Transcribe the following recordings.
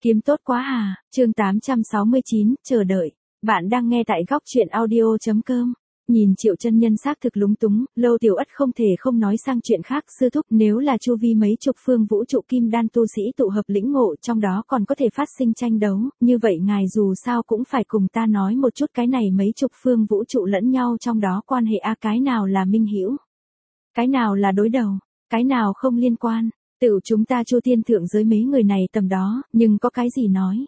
Kiếm tốt quá à, chương 869, chờ đợi. Bạn đang nghe tại góc truyện audio.com. Nhìn Triệu chân nhân xác thực lúng túng, Lâu Tiểu Ất không thể không nói sang chuyện khác. Sư thúc, nếu là chu vi mấy chục phương vũ trụ kim đan tu sĩ tụ hợp lĩnh ngộ, trong đó còn có thể phát sinh tranh đấu, như vậy ngài dù sao cũng phải cùng ta nói một chút cái này mấy chục phương vũ trụ lẫn nhau trong đó quan hệ cái nào là minh hữu, cái nào là đối đầu, cái nào không liên quan. Tự chúng ta Chu Thiên thượng giới mấy người này tầm đó, nhưng có cái gì nói?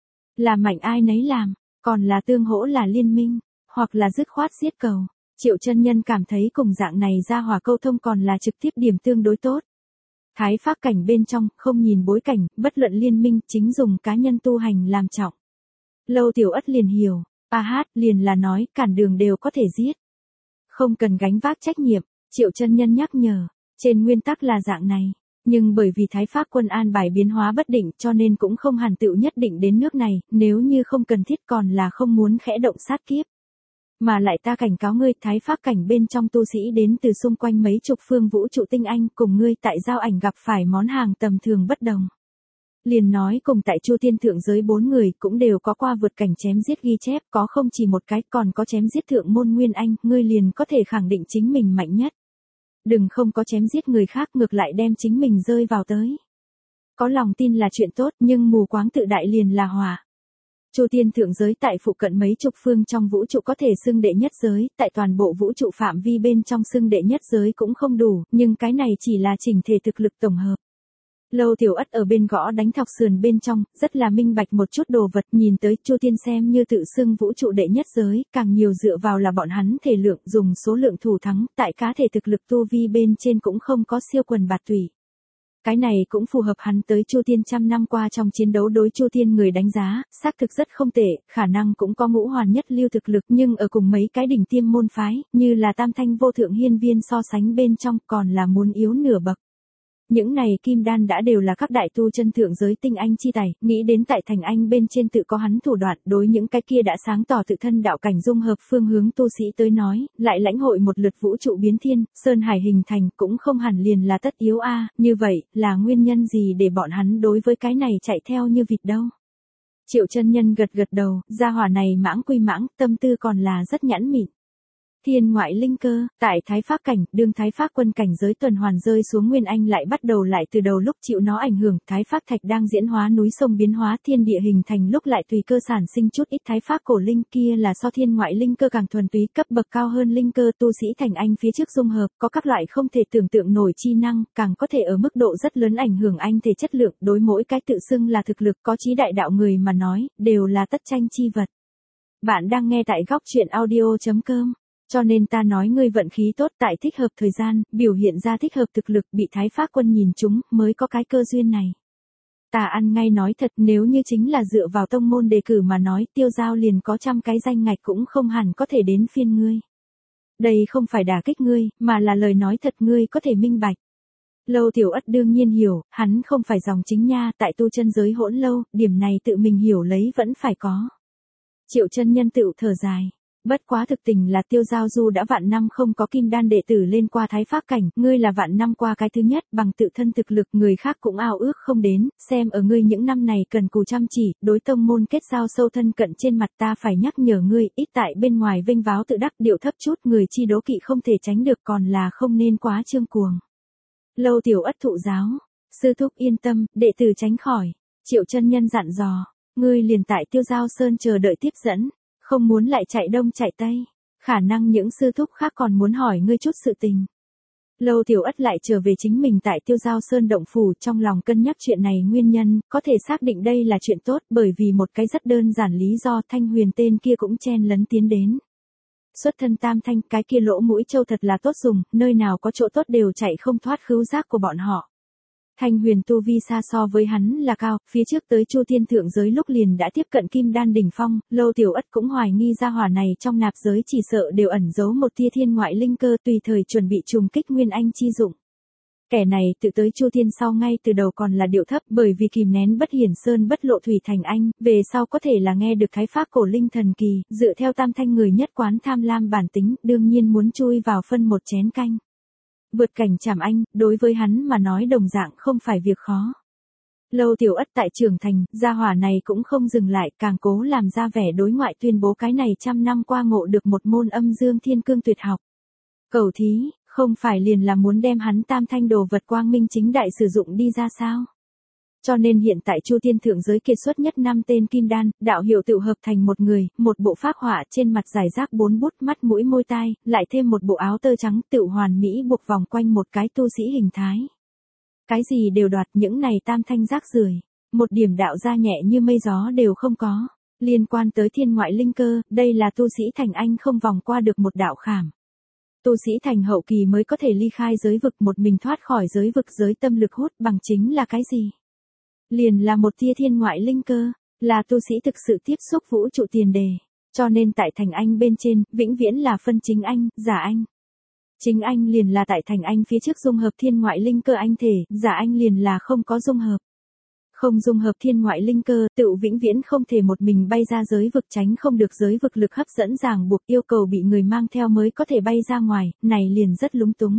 Là mạnh ai nấy làm, còn là tương hỗ là liên minh, hoặc là dứt khoát giết cầu. Triệu chân nhân cảm thấy cùng dạng này ra hỏa câu thông còn là trực tiếp điểm tương đối tốt. Thái pháp cảnh bên trong, không nhìn bối cảnh, bất luận liên minh, chính dùng cá nhân tu hành làm trọng. Lâu Tiểu Ất liền hiểu, liền là nói, cản đường đều có thể giết. Không cần gánh vác trách nhiệm, Triệu chân nhân nhắc nhở, trên nguyên tắc là dạng này. Nhưng bởi vì Thái Pháp quân an bài biến hóa bất định cho nên cũng không hàn tựu nhất định đến nước này, nếu như không cần thiết còn là không muốn khẽ động sát kiếp. Mà lại ta cảnh cáo ngươi, Thái Pháp cảnh bên trong tu sĩ đến từ xung quanh mấy chục phương vũ trụ tinh anh cùng ngươi tại giao ảnh gặp phải món hàng tầm thường bất đồng. Liền nói cùng tại Chu Thiên thượng giới 4 người cũng đều có qua vượt cảnh chém giết ghi chép, có không chỉ một cái, còn có chém giết thượng môn Nguyên Anh, ngươi liền có thể khẳng định chính mình mạnh nhất. Đừng không có chém giết người khác, ngược lại đem chính mình rơi vào tới. Có lòng tin là chuyện tốt, nhưng mù quáng tự đại liền là họa. Chu Thiên thượng giới tại phụ cận mấy chục phương trong vũ trụ có thể xưng đệ nhất giới, tại toàn bộ vũ trụ phạm vi bên trong xưng đệ nhất giới cũng không đủ, nhưng cái này chỉ là chỉnh thể thực lực tổng hợp. Lâu Tiểu Ất ở bên gõ đánh thọc sườn bên trong, rất là minh bạch một chút đồ vật, nhìn tới Chu Thiên xem như tự xưng vũ trụ đệ nhất giới, càng nhiều dựa vào là bọn hắn thể lượng, dùng số lượng thủ thắng, tại cá thể thực lực tu vi bên trên cũng không có siêu quần bạt tùy. Cái này cũng phù hợp hắn tới Chu Thiên trăm năm qua trong chiến đấu đối Chu Thiên người đánh giá, xác thực rất không tệ, khả năng cũng có ngũ hoàn nhất lưu thực lực, nhưng ở cùng mấy cái đỉnh tiêm môn phái, như là Tam Thanh Vô Thượng Hiên Viên so sánh bên trong, còn là muốn yếu nửa bậc. Những này kim đan đã đều là các đại tu chân thượng giới tinh anh chi tài, nghĩ đến tại thành anh bên trên tự có hắn thủ đoạn, đối những cái kia đã sáng tỏ tự thân đạo cảnh dung hợp phương hướng tu sĩ tới nói, lại lãnh hội một lượt vũ trụ biến thiên, sơn hải hình thành cũng không hẳn liền là tất yếu như vậy, là nguyên nhân gì để bọn hắn đối với cái này chạy theo như vịt đâu. Triệu chân nhân gật gật đầu, gia hỏa này mãng quy mãng, tâm tư còn là rất nhãn mịn. Thiên ngoại linh cơ, tại Thái Pháp cảnh, đương Thái Pháp quân cảnh giới tuần hoàn rơi xuống Nguyên Anh lại bắt đầu lại từ đầu lúc chịu nó ảnh hưởng, Thái Pháp thạch đang diễn hóa núi sông biến hóa thiên địa hình thành lúc lại tùy cơ sản sinh chút ít Thái Pháp cổ linh kia là so thiên ngoại linh cơ càng thuần túy cấp bậc cao hơn linh cơ tu sĩ thành anh phía trước dung hợp, có các loại không thể tưởng tượng nổi chi năng, càng có thể ở mức độ rất lớn ảnh hưởng anh thể chất lượng, đối mỗi cái tự xưng là thực lực có trí đại đạo người mà nói, đều là tất tranh chi vật. Bạn đang nghe tại góc truyện audio.com. Cho nên ta nói ngươi vận khí tốt tại thích hợp thời gian, biểu hiện ra thích hợp thực lực bị Thái Pháp quân nhìn chúng, mới có cái cơ duyên này. Ta ăn ngay nói thật, nếu như chính là dựa vào tông môn đề cử mà nói, Tiêu Giao liền có 100 cái danh ngạch cũng không hẳn có thể đến phiên ngươi. Đây không phải đả kích ngươi, mà là lời nói thật ngươi có thể minh bạch. Lâu Tiểu Ất đương nhiên hiểu, hắn không phải dòng chính nha, tại tu chân giới hỗn lâu, điểm này tự mình hiểu lấy vẫn phải có. Triệu chân nhân tự thở dài. Bất quá thực tình là Tiêu Giao Du đã vạn năm không có kim đan đệ tử lên qua Thái Pháp cảnh, ngươi là vạn năm qua cái thứ nhất, bằng tự thân thực lực người khác cũng ao ước không đến, xem ở ngươi những năm này cần cù chăm chỉ, đối tông môn kết giao sâu thân cận trên mặt ta phải nhắc nhở ngươi, ít tại bên ngoài vênh váo tự đắc điệu thấp chút, người chi đố kỵ không thể tránh được còn là không nên quá trương cuồng. Lâu Tiểu Ất thụ giáo, sư thúc yên tâm, đệ tử tránh khỏi. Triệu chân nhân dặn dò, ngươi liền tại Tiêu Giao Sơn chờ đợi tiếp dẫn. Không muốn lại chạy đông chạy tây, khả năng những sư thúc khác còn muốn hỏi ngươi chút sự tình. Lâu Tiểu Ất lại trở về chính mình tại Tiêu Giao Sơn động phủ, trong lòng cân nhắc chuyện này nguyên nhân, có thể xác định đây là chuyện tốt bởi vì một cái rất đơn giản lý do Thanh Huyền tên kia cũng chen lấn tiến đến. Xuất thân Tam Thanh, cái kia lỗ mũi trâu thật là tốt dùng, nơi nào có chỗ tốt đều chạy không thoát khứu giác của bọn họ. Thanh Huyền tu vi xa so với hắn là cao, phía trước tới Chu Thiên thượng giới lúc liền đã tiếp cận kim đan đỉnh phong, Lâu Tiểu Ất cũng hoài nghi ra hỏa này trong nạp giới chỉ sợ đều ẩn giấu một tia thiên ngoại linh cơ tùy thời chuẩn bị trùng kích Nguyên Anh chi dụng. Kẻ này tự tới Chu Thiên sau ngay từ đầu còn là điệu thấp bởi vì kìm nén bất hiển sơn bất lộ thủy thành anh, về sau có thể là nghe được Thái Pháp cổ linh thần kỳ, dựa theo Tam Thanh người nhất quán tham lam bản tính, đương nhiên muốn chui vào phân một chén canh. Vượt cảnh chảm anh, đối với hắn mà nói đồng dạng không phải việc khó. Lâu Tiểu Ất tại trưởng thành, gia hỏa này cũng không dừng lại, càng cố làm ra vẻ đối ngoại tuyên bố cái này trăm năm qua ngộ được một môn âm dương thiên cương tuyệt học. Cầu thí, không phải liền là muốn đem hắn tam thanh đồ vật quang minh chính đại sử dụng đi ra sao? Cho nên hiện tại Chu Thiên thượng giới kiệt xuất nhất 5 tên kim đan, đạo hiệu tự hợp thành một người, một bộ phác họa trên mặt giải rác 4 bút mắt mũi môi tai, lại thêm một bộ áo tơ trắng tự hoàn mỹ buộc vòng quanh một cái tu sĩ hình thái. Cái gì đều đoạt, những này tam thanh rác rưởi, một điểm đạo ra nhẹ như mây gió đều không có. Liên quan tới thiên ngoại linh cơ, đây là tu sĩ thành anh không vòng qua được một đạo khảm. Tu sĩ thành hậu kỳ mới có thể ly khai giới vực, một mình thoát khỏi giới vực, giới tâm lực hút bằng chính là cái gì? Liền là một tia thiên ngoại linh cơ, là tu sĩ thực sự tiếp xúc vũ trụ tiền đề. Cho nên tại thành anh bên trên, vĩnh viễn là phân chính anh, giả anh. Chính anh liền là tại thành anh phía trước dung hợp thiên ngoại linh cơ anh thể, giả anh liền là không có dung hợp. Không dung hợp thiên ngoại linh cơ, tự vĩnh viễn không thể một mình bay ra giới vực, tránh không được giới vực lực hấp dẫn ràng buộc, yêu cầu bị người mang theo mới có thể bay ra ngoài, này liền rất lúng túng.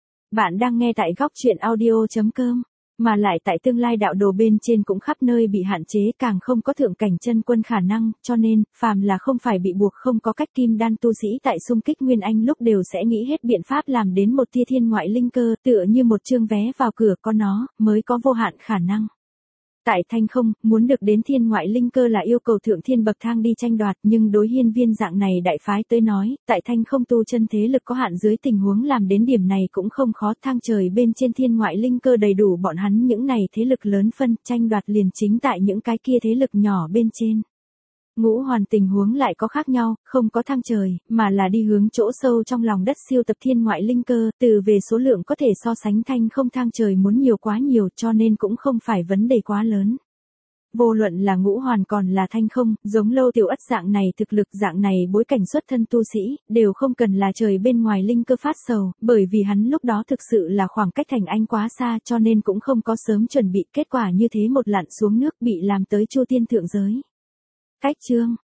Bạn đang nghe tại góc truyện audio.com, mà lại tại tương lai đạo đồ bên trên cũng khắp nơi bị hạn chế, càng không có thượng cảnh chân quân khả năng, cho nên, phàm là không phải bị buộc không có cách kim đan tu sĩ tại xung kích Nguyên Anh lúc đều sẽ nghĩ hết biện pháp làm đến một tia thiên ngoại linh cơ, tựa như một chương vé vào cửa, có nó, mới có vô hạn khả năng. Tại Thanh không, muốn được đến thiên ngoại linh cơ là yêu cầu thượng thiên bậc thang đi tranh đoạt, nhưng đối hiên viên dạng này đại phái tới nói, tại Thanh không tu chân thế lực có hạn dưới tình huống làm đến điểm này cũng không khó, thang trời bên trên thiên ngoại linh cơ đầy đủ bọn hắn những này thế lực lớn phân, tranh đoạt liền chính tại những cái kia thế lực nhỏ bên trên. Ngũ hoàn tình huống lại có khác nhau, không có thang trời, mà là đi hướng chỗ sâu trong lòng đất siêu tập thiên ngoại linh cơ, từ về số lượng có thể so sánh Thanh không thang trời muốn nhiều quá nhiều, cho nên cũng không phải vấn đề quá lớn. Vô luận là ngũ hoàn còn là Thanh không, giống Lâu Tiểu Ất dạng này thực lực, dạng này bối cảnh xuất thân tu sĩ, đều không cần là trời bên ngoài linh cơ phát sầu, bởi vì hắn lúc đó thực sự là khoảng cách thành anh quá xa, cho nên cũng không có sớm chuẩn bị, kết quả như thế một lặn xuống nước bị làm tới Chu Thiên thượng giới. Cách chương